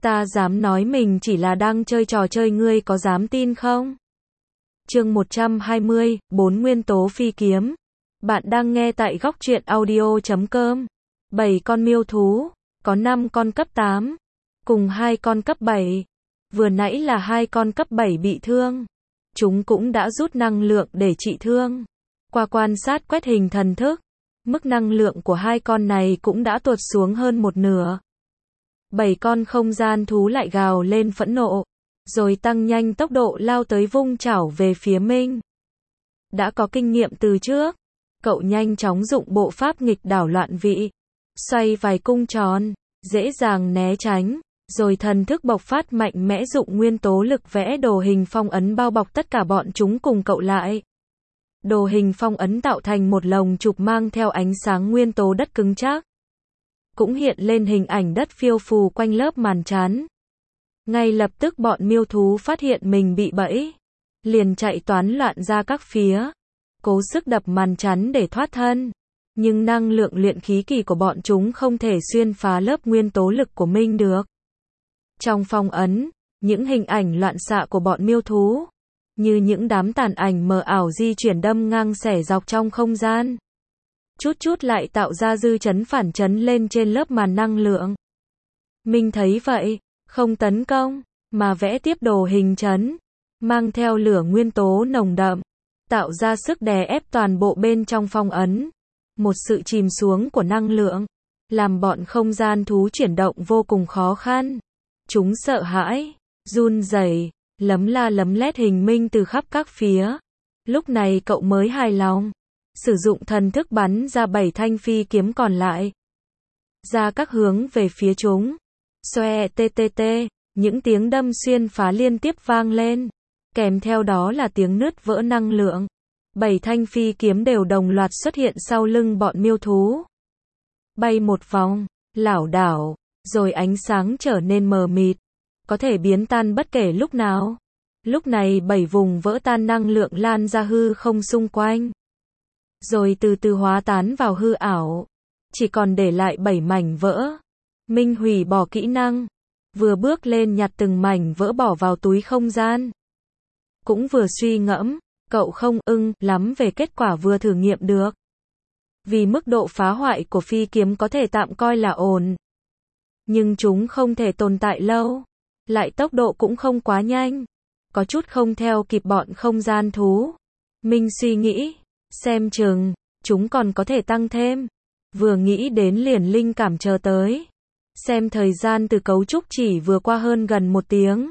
Ta dám nói mình chỉ là đang chơi trò chơi, ngươi có dám tin không? Chương 120, 4 nguyên tố phi kiếm. Bạn đang nghe tại góc truyện audio.com. 7 con miêu thú, có 5 con cấp 8, cùng 2 con cấp 7. Vừa nãy là 2 con cấp 7 bị thương. Chúng cũng đã rút năng lượng để trị thương. Qua quan sát quét hình thần thức, mức năng lượng của 2 con này cũng đã tuột xuống hơn một nửa. 7 con không gian thú lại gào lên phẫn nộ, rồi tăng nhanh tốc độ lao tới vung chảo về phía Minh. Đã có kinh nghiệm từ trước, cậu nhanh chóng dụng bộ pháp nghịch đảo loạn vị, xoay vài cung tròn, dễ dàng né tránh, rồi thần thức bộc phát mạnh mẽ dụng nguyên tố lực vẽ đồ hình phong ấn bao bọc tất cả bọn chúng cùng cậu lại. Đồ hình phong ấn tạo thành một lồng chụp mang theo ánh sáng nguyên tố đất cứng chắc. Cũng hiện lên hình ảnh đất phiêu phù quanh lớp màn chắn. Ngay lập tức bọn miêu thú phát hiện mình bị bẫy, liền chạy toán loạn ra các phía, cố sức đập màn chắn để thoát thân. Nhưng năng lượng luyện khí kỳ của bọn chúng không thể xuyên phá lớp nguyên tố lực của Minh được. Trong phong ấn, những hình ảnh loạn xạ của bọn miêu thú, như những đám tàn ảnh mờ ảo di chuyển đâm ngang xẻ dọc trong không gian. Chút chút lại tạo ra dư chấn phản chấn lên trên lớp màn năng lượng. Minh thấy vậy, không tấn công, mà vẽ tiếp đồ hình chấn, mang theo lửa nguyên tố nồng đậm, tạo ra sức đè ép toàn bộ bên trong phong ấn. Một sự chìm xuống của năng lượng, làm bọn không gian thú chuyển động vô cùng khó khăn. Chúng sợ hãi, run rẩy, lấm la lấm lét hình Minh từ khắp các phía. Lúc này cậu mới hài lòng, sử dụng thần thức bắn ra 7 thanh phi kiếm còn lại, ra các hướng về phía chúng. Xoe ttt, những tiếng đâm xuyên phá liên tiếp vang lên, kèm theo đó là tiếng nứt vỡ năng lượng. 7 thanh phi kiếm đều đồng loạt xuất hiện sau lưng bọn miêu thú. Bay một vòng, lảo đảo, rồi ánh sáng trở nên mờ mịt, có thể biến tan bất kể lúc nào. Lúc này 7 vùng vỡ tan năng lượng lan ra hư không xung quanh, rồi từ từ hóa tán vào hư ảo, chỉ còn để lại 7 mảnh vỡ. Minh hủy bỏ kỹ năng, vừa bước lên nhặt từng mảnh vỡ bỏ vào túi không gian. Cũng vừa suy ngẫm, cậu không ưng lắm về kết quả vừa thử nghiệm được. Vì mức độ phá hoại của phi kiếm có thể tạm coi là ổn, nhưng chúng không thể tồn tại lâu, lại tốc độ cũng không quá nhanh, có chút không theo kịp bọn không gian thú. Minh suy nghĩ, xem chừng chúng còn có thể tăng thêm. Vừa nghĩ đến liền linh cảm chờ tới. Xem thời gian từ cấu trúc chỉ vừa qua hơn gần 1 tiếng.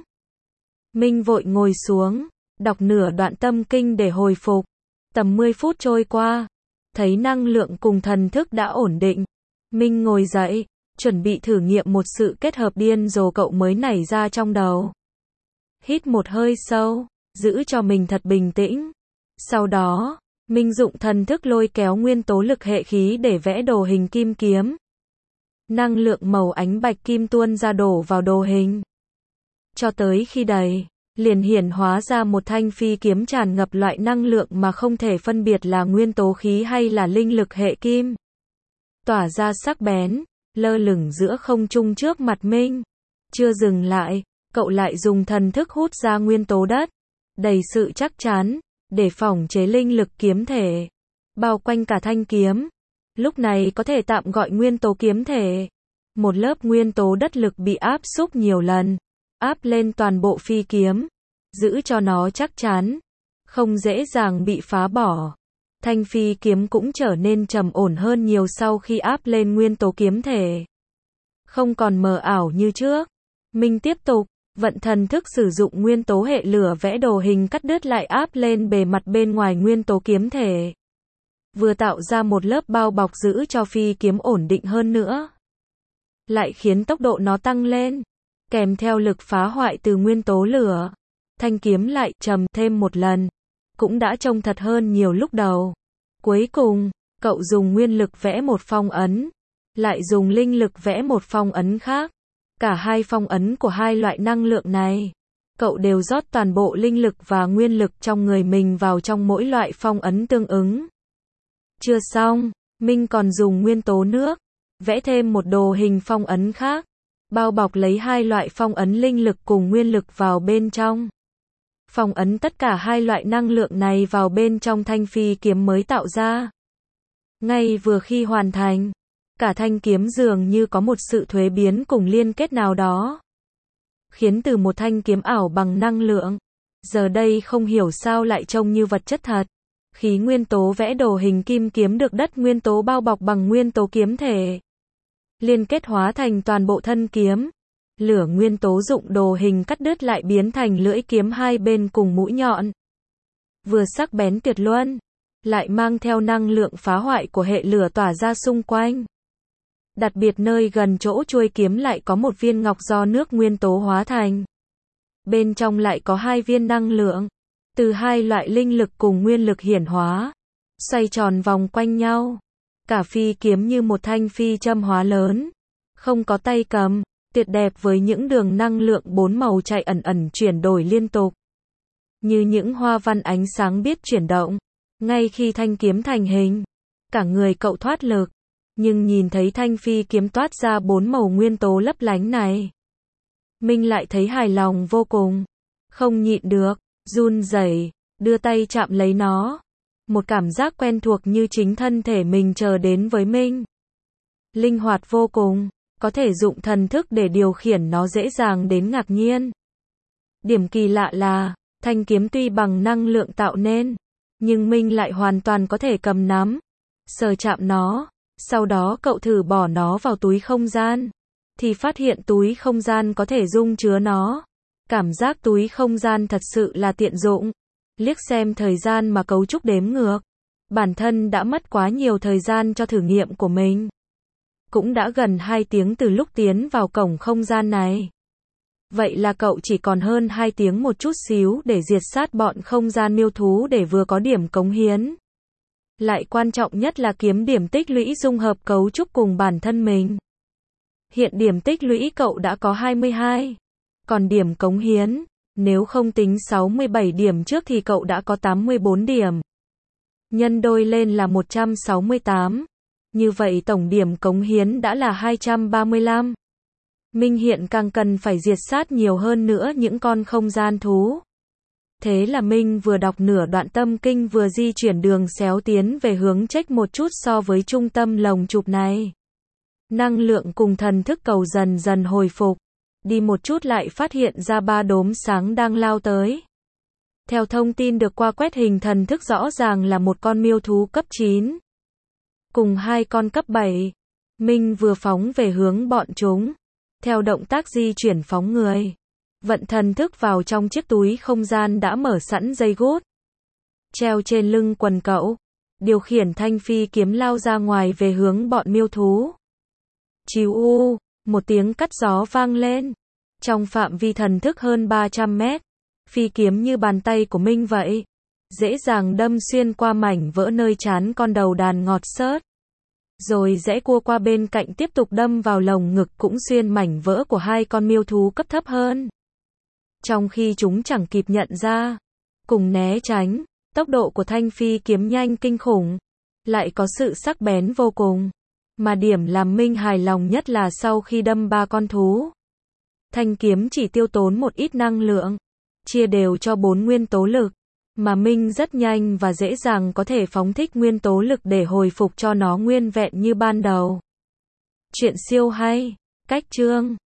Minh vội ngồi xuống, đọc nửa đoạn tâm kinh để hồi phục. Tầm 10 phút trôi qua, thấy năng lượng cùng thần thức đã ổn định. Minh ngồi dậy, chuẩn bị thử nghiệm một sự kết hợp điên rồ cậu mới nảy ra trong đầu. Hít một hơi sâu, giữ cho mình thật bình tĩnh. Sau đó, Minh dụng thần thức lôi kéo nguyên tố lực hệ khí để vẽ đồ hình kim kiếm. Năng lượng màu ánh bạch kim tuôn ra đổ vào đồ hình. Cho tới khi đầy, liền hiển hóa ra một thanh phi kiếm tràn ngập loại năng lượng mà không thể phân biệt là nguyên tố khí hay là linh lực hệ kim. Tỏa ra sắc bén, lơ lửng giữa không trung trước mặt Minh. Chưa dừng lại, cậu lại dùng thần thức hút ra nguyên tố đất, đầy sự chắc chắn, để phòng chế linh lực kiếm thể, bao quanh cả thanh kiếm. Lúc này có thể tạm gọi nguyên tố kiếm thể. Một lớp nguyên tố đất lực bị áp xúc nhiều lần, áp lên toàn bộ phi kiếm, giữ cho nó chắc chắn, không dễ dàng bị phá bỏ. Thanh phi kiếm cũng trở nên trầm ổn hơn nhiều sau khi áp lên nguyên tố kiếm thể. Không còn mờ ảo như trước. Minh tiếp tục vận thần thức sử dụng nguyên tố hệ lửa vẽ đồ hình cắt đứt lại áp lên bề mặt bên ngoài nguyên tố kiếm thể. Vừa tạo ra một lớp bao bọc giữ cho phi kiếm ổn định hơn nữa, lại khiến tốc độ nó tăng lên, kèm theo lực phá hoại từ nguyên tố lửa. Thanh kiếm lại trầm thêm một lần, cũng đã trông thật hơn nhiều lúc đầu. Cuối cùng, cậu dùng nguyên lực vẽ một phong ấn, lại dùng linh lực vẽ một phong ấn khác. Cả hai phong ấn của hai loại năng lượng này, cậu đều rót toàn bộ linh lực và nguyên lực trong người mình vào trong mỗi loại phong ấn tương ứng. Chưa xong, Minh còn dùng nguyên tố nước, vẽ thêm một đồ hình phong ấn khác. bao bọc lấy hai loại phong ấn linh lực cùng nguyên lực vào bên trong. Phong ấn tất cả hai loại năng lượng này vào bên trong thanh phi kiếm mới tạo ra. Ngay vừa khi hoàn thành, cả thanh kiếm dường như có một sự thuế biến cùng liên kết nào đó, khiến từ một thanh kiếm ảo bằng năng lượng, giờ đây không hiểu sao lại trông như vật chất thật. Khí nguyên tố vẽ đồ hình kim kiếm được đất nguyên tố bao bọc bằng nguyên tố kiếm thể, liên kết hóa thành toàn bộ thân kiếm. Lửa nguyên tố dụng đồ hình cắt đứt lại biến thành lưỡi kiếm hai bên cùng mũi nhọn. Vừa sắc bén tuyệt luân, lại mang theo năng lượng phá hoại của hệ lửa tỏa ra xung quanh. Đặc biệt nơi gần chỗ chuôi kiếm lại có một viên ngọc do nước nguyên tố hóa thành. Bên trong lại có hai viên năng lượng, từ hai loại linh lực cùng nguyên lực hiển hóa, xoay tròn vòng quanh nhau. Cả phi kiếm như một thanh phi châm hóa lớn, không có tay cầm, tuyệt đẹp với những đường năng lượng bốn màu chạy ẩn ẩn chuyển đổi liên tục. Như những hoa văn ánh sáng biết chuyển động. Ngay khi thanh kiếm thành hình, cả người cậu thoát lực, nhưng nhìn thấy thanh phi kiếm toát ra bốn màu nguyên tố lấp lánh này, Minh lại thấy hài lòng vô cùng, không nhịn được, run rẩy, đưa tay chạm lấy nó. Một cảm giác quen thuộc như chính thân thể mình chờ đến với Minh. Linh hoạt vô cùng, có thể dụng thần thức để điều khiển nó dễ dàng đến ngạc nhiên. Điểm kỳ lạ là, thanh kiếm tuy bằng năng lượng tạo nên, nhưng Minh lại hoàn toàn có thể cầm nắm, sờ chạm nó. Sau đó cậu thử bỏ nó vào túi không gian, thì phát hiện túi không gian có thể dung chứa nó. Cảm giác túi không gian thật sự là tiện dụng. Liếc xem thời gian mà cấu trúc đếm ngược, bản thân đã mất quá nhiều thời gian cho thử nghiệm của mình. Cũng đã gần 2 tiếng từ lúc tiến vào cổng không gian này. Vậy là cậu chỉ còn hơn 2 tiếng một chút xíu để diệt sát bọn không gian miêu thú để vừa có điểm cống hiến. Lại quan trọng nhất là kiếm điểm tích lũy dung hợp cấu trúc cùng bản thân mình. Hiện điểm tích lũy cậu đã có 22. Còn điểm cống hiến, nếu không tính 67 điểm trước thì cậu đã có 84 điểm. Nhân đôi lên là 168. Như vậy tổng điểm cống hiến đã là 235. Minh hiện càng cần phải diệt sát nhiều hơn nữa những con không gian thú. Thế là Minh vừa đọc nửa đoạn tâm kinh vừa di chuyển đường xéo tiến về hướng trách một chút so với trung tâm lồng chụp này. Năng lượng cùng thần thức cầu dần dần hồi phục. Đi một chút lại phát hiện ra 3 đốm sáng đang lao tới. Theo thông tin được qua quét hình thần thức rõ ràng là một con miêu thú cấp 9. Cùng 2 con cấp 7. Minh vừa phóng về hướng bọn chúng. Theo động tác di chuyển phóng người. Vận thần thức vào trong chiếc túi không gian đã mở sẵn dây gút. Treo trên lưng quần cậu. Điều khiển thanh phi kiếm lao ra ngoài về hướng bọn miêu thú. Chíu u, một tiếng cắt gió vang lên. Trong phạm vi thần thức hơn 300 mét. Phi kiếm như bàn tay của Minh vậy. Dễ dàng đâm xuyên qua mảnh vỡ nơi trán con đầu đàn ngọt xớt. Rồi rẽ cua qua bên cạnh tiếp tục đâm vào lồng ngực cũng xuyên mảnh vỡ của 2 con miêu thú cấp thấp hơn. Trong khi chúng chẳng kịp nhận ra, cùng né tránh, tốc độ của thanh phi kiếm nhanh kinh khủng, lại có sự sắc bén vô cùng. Mà điểm làm Minh hài lòng nhất là sau khi đâm 3 con thú, thanh kiếm chỉ tiêu tốn một ít năng lượng, chia đều cho 4 nguyên tố lực, mà Minh rất nhanh và dễ dàng có thể phóng thích nguyên tố lực để hồi phục cho nó nguyên vẹn như ban đầu. Chuyện siêu hay, cách chương